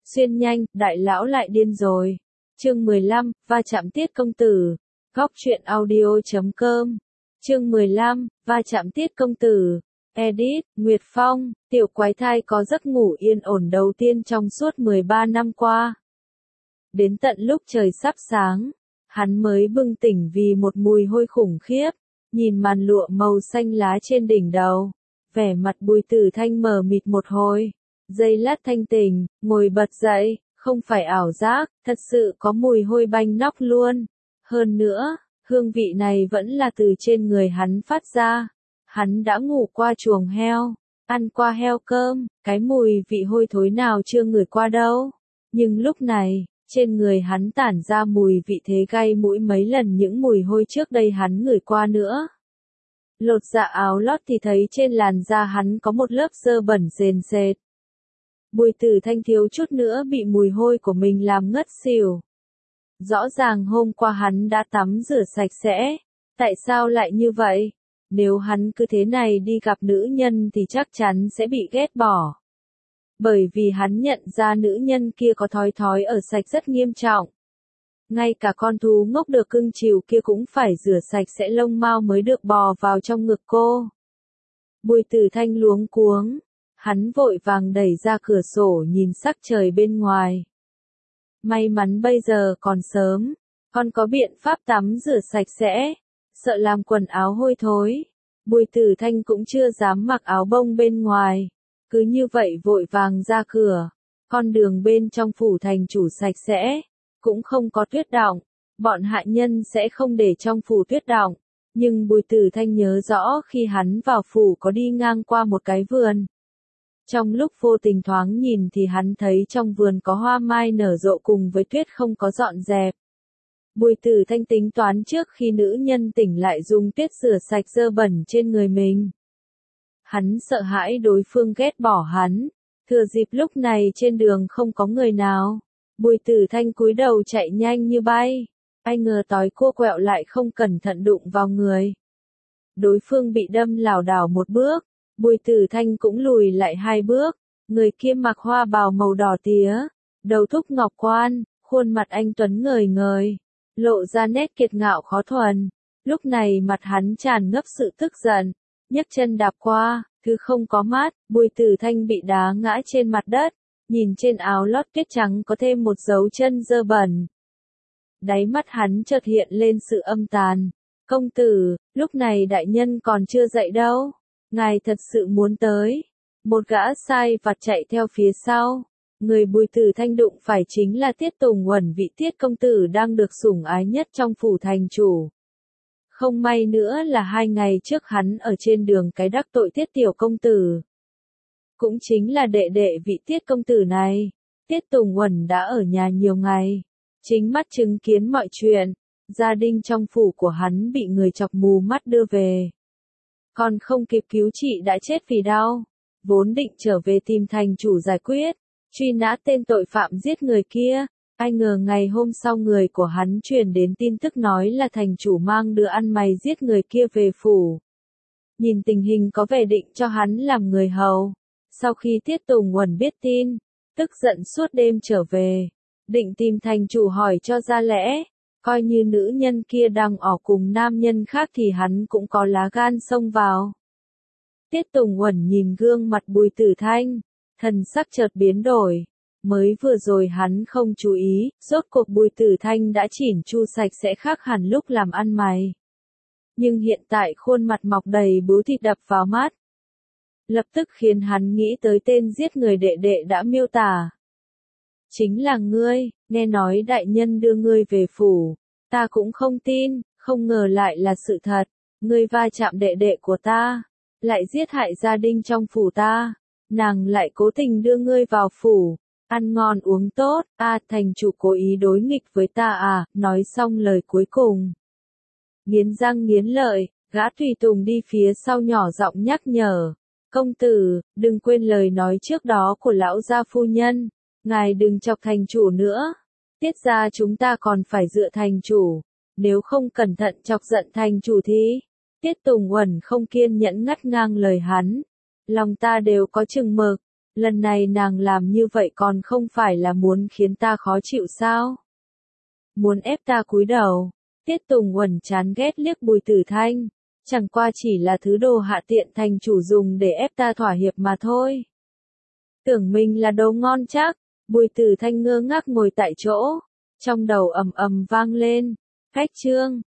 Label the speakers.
Speaker 1: Xuyên nhanh, đại lão lại điên rồi. Chương 15, va chạm Tiết công tử. Góc truyện audio.com. Chương 15, va chạm Tiết công tử. Edit, Nguyệt Phong, tiểu quái thai có giấc ngủ yên ổn đầu tiên trong suốt 13 năm qua. Đến tận lúc trời sắp sáng, hắn mới bừng tỉnh vì một mùi hôi khủng khiếp, nhìn màn lụa màu xanh lá trên đỉnh đầu. Vẻ mặt Bùi Tử Thanh mờ mịt một hồi, giây lát thanh tỉnh, ngồi bật dậy, không phải ảo giác, thật sự có mùi hôi banh nóc luôn. Hơn nữa, hương vị này vẫn là từ trên người hắn phát ra. Hắn đã ngủ qua chuồng heo, ăn qua heo cơm, cái mùi vị hôi thối nào chưa ngửi qua đâu. Nhưng lúc này, trên người hắn tản ra mùi vị thế gai mũi mấy lần những mùi hôi trước đây hắn ngửi qua nữa. Lột dạ áo lót thì thấy trên làn da hắn có một lớp dơ bẩn sền sệt. Bùi Tử Thanh thiếu chút nữa bị mùi hôi của mình làm ngất xỉu. Rõ ràng hôm qua hắn đã tắm rửa sạch sẽ, tại sao lại như vậy? Nếu hắn cứ thế này đi gặp nữ nhân thì chắc chắn sẽ bị ghét bỏ. Bởi vì hắn nhận ra nữ nhân kia có thói ở sạch rất nghiêm trọng. Ngay cả con thú ngốc được cưng chiều kia cũng phải rửa sạch sẽ lông mao mới được bò vào trong ngực cô. Bùi Tử Thanh luống cuống, hắn vội vàng đẩy ra cửa sổ nhìn sắc trời bên ngoài. May mắn bây giờ còn sớm, con có biện pháp tắm rửa sạch sẽ, sợ làm quần áo hôi thối. Bùi Tử Thanh cũng chưa dám mặc áo bông bên ngoài, cứ như vậy vội vàng ra cửa. Con đường bên trong phủ thành chủ sạch sẽ, cũng không có tuyết đọng, bọn hạ nhân sẽ không để trong phủ tuyết đọng. Nhưng Bùi Tử Thanh nhớ rõ khi hắn vào phủ có đi ngang qua một cái vườn. Trong lúc vô tình thoáng nhìn thì hắn thấy trong vườn có hoa mai nở rộ cùng với tuyết không có dọn dẹp. Bùi Tử Thanh tính toán trước khi nữ nhân tỉnh lại dùng tuyết rửa sạch dơ bẩn trên người mình. Hắn sợ hãi đối phương ghét bỏ hắn, thừa dịp lúc này trên đường không có người nào. Bùi Tử Thanh cúi đầu chạy nhanh như bay, ai ngờ tói cua quẹo lại không cẩn thận đụng vào người. Đối phương bị đâm lảo đảo một bước, Bùi Tử Thanh cũng lùi lại hai bước, người kia mặc hoa bào màu đỏ tía, đầu thúc ngọc quan, khuôn mặt anh tuấn ngời ngời, lộ ra nét kiệt ngạo khó thuần. Lúc này mặt hắn tràn ngập sự tức giận, nhấc chân đạp qua, thứ không có mát, Bùi Tử Thanh bị đá ngã trên mặt đất, nhìn trên áo lót tuyết trắng có thêm một dấu chân dơ bẩn. Đáy mắt hắn chợt hiện lên sự âm tàn. Công tử, lúc này đại nhân còn chưa dậy đâu. Ngài thật sự muốn tới. Một gã sai vặt chạy theo phía sau. Người Bùi Tử Thanh đụng phải chính là Tiết Tùng Uẩn, vị Tiết công tử đang được sủng ái nhất trong phủ thành chủ. Không may nữa là 2 ngày trước hắn ở trên đường cái đắc tội Tiết tiểu công tử. Cũng chính là đệ đệ vị Tiết công tử này. Tiết Tùng Uẩn đã ở nhà nhiều ngày, chính mắt chứng kiến mọi chuyện. Gia đình trong phủ của hắn bị người chọc mù mắt đưa về. Còn không kịp cứu trị đã chết vì đau. Vốn định trở về tìm thành chủ giải quyết, truy nã tên tội phạm giết người kia. Ai ngờ ngày hôm sau người của hắn truyền đến tin tức nói là thành chủ mang đứa ăn mày giết người kia về phủ. Nhìn tình hình có vẻ định cho hắn làm người hầu. Sau khi Tiết Tùng Uẩn biết tin, tức giận suốt đêm trở về, định tìm thành chủ hỏi cho ra lẽ. Coi như nữ nhân kia đang ở cùng nam nhân khác thì hắn cũng có lá gan xông vào. Tiết Tùng Uẩn nhìn gương mặt Bùi Tử Thanh, thần sắc chợt biến đổi. Mới vừa rồi hắn không chú ý, rốt cuộc Bùi Tử Thanh đã chỉn chu sạch sẽ khác hẳn lúc làm ăn mày. Nhưng hiện tại khuôn mặt mọc đầy bướu thịt đập vào mắt, lập tức khiến hắn nghĩ tới tên giết người đệ đệ đã miêu tả. Chính là ngươi, nghe nói đại nhân đưa ngươi về phủ, ta cũng không tin, không ngờ lại là sự thật, ngươi va chạm đệ đệ của ta, lại giết hại gia đình trong phủ ta, nàng lại cố tình đưa ngươi vào phủ, ăn ngon uống tốt, thành chủ cố ý đối nghịch với ta à, nói xong lời cuối cùng. Nghiến răng nghiến lợi, gã tùy tùng đi phía sau nhỏ giọng nhắc nhở, công tử, đừng quên lời nói trước đó của lão gia phu nhân. Ngài đừng chọc thành chủ nữa. Tiết ra chúng ta còn phải dựa thành chủ. Nếu không cẩn thận chọc giận thành chủ thì. Tiết Tùng Uẩn không kiên nhẫn ngắt ngang lời hắn. Lòng ta đều có chừng mực. Lần này nàng làm như vậy còn không phải là muốn khiến ta khó chịu sao? Muốn ép ta cúi đầu. Tiết Tùng Uẩn chán ghét liếc Bùi Tử Thanh. Chẳng qua chỉ là thứ đồ hạ tiện thành chủ dùng để ép ta thỏa hiệp mà thôi. Tưởng mình là đồ ngon chắc. Bùi Tử Thanh ngơ ngác ngồi tại chỗ. Trong đầu ầm ầm vang lên. Cách chương.